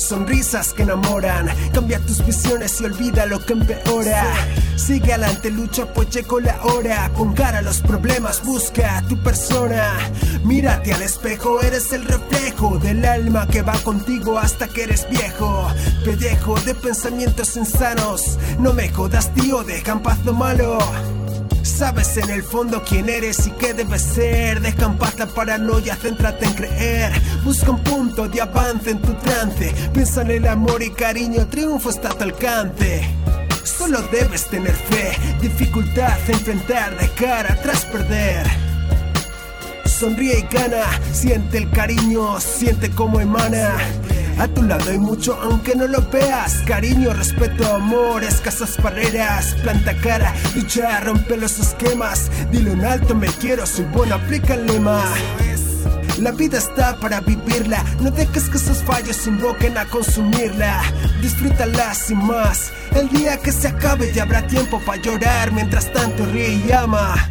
Sonrisas que enamoran, cambia tus visiones y olvida lo que empeora. Sigue adelante, lucha, pues llegó la hora. Pon cara a los problemas, busca a tu persona. Mírate al espejo, eres el reflejo del alma que va contigo hasta que eres viejo. Pellejo de pensamientos insanos, no me jodas tío, deja en paz lo malo. Sabes en el fondo quién eres y qué debes ser. Deja en paz la paranoia, céntrate en creer. Busca un punto de avance en tu trance. Piensa en el amor y cariño, triunfo está a tu alcance. Solo debes tener fe, dificultad enfrentar, dejar atrás perder. Sonríe y gana, siente el cariño, siente cómo emana. A tu lado hay mucho aunque no lo veas. Cariño, respeto, amor, escasas barreras. Planta cara, lucha, rompe los esquemas. Dilo en alto, me quiero, soy bueno, aplica el lema. La vida está para vivirla, no dejes que esos fallos invoquen a consumirla. Disfrútala sin más, el día que se acabe ya habrá tiempo para llorar. Mientras tanto ríe y ama.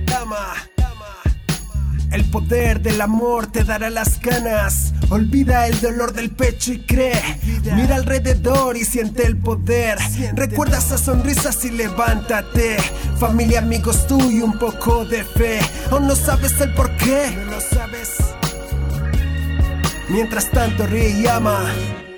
El poder del amor te dará las ganas. Olvida el dolor del pecho y cree. Mira alrededor y siente el poder. Recuerda esas sonrisas y levántate. Familia, amigos, tú y un poco de fe. Aún no sabes el porqué, no lo sabes. Mientras tanto ríe y ama.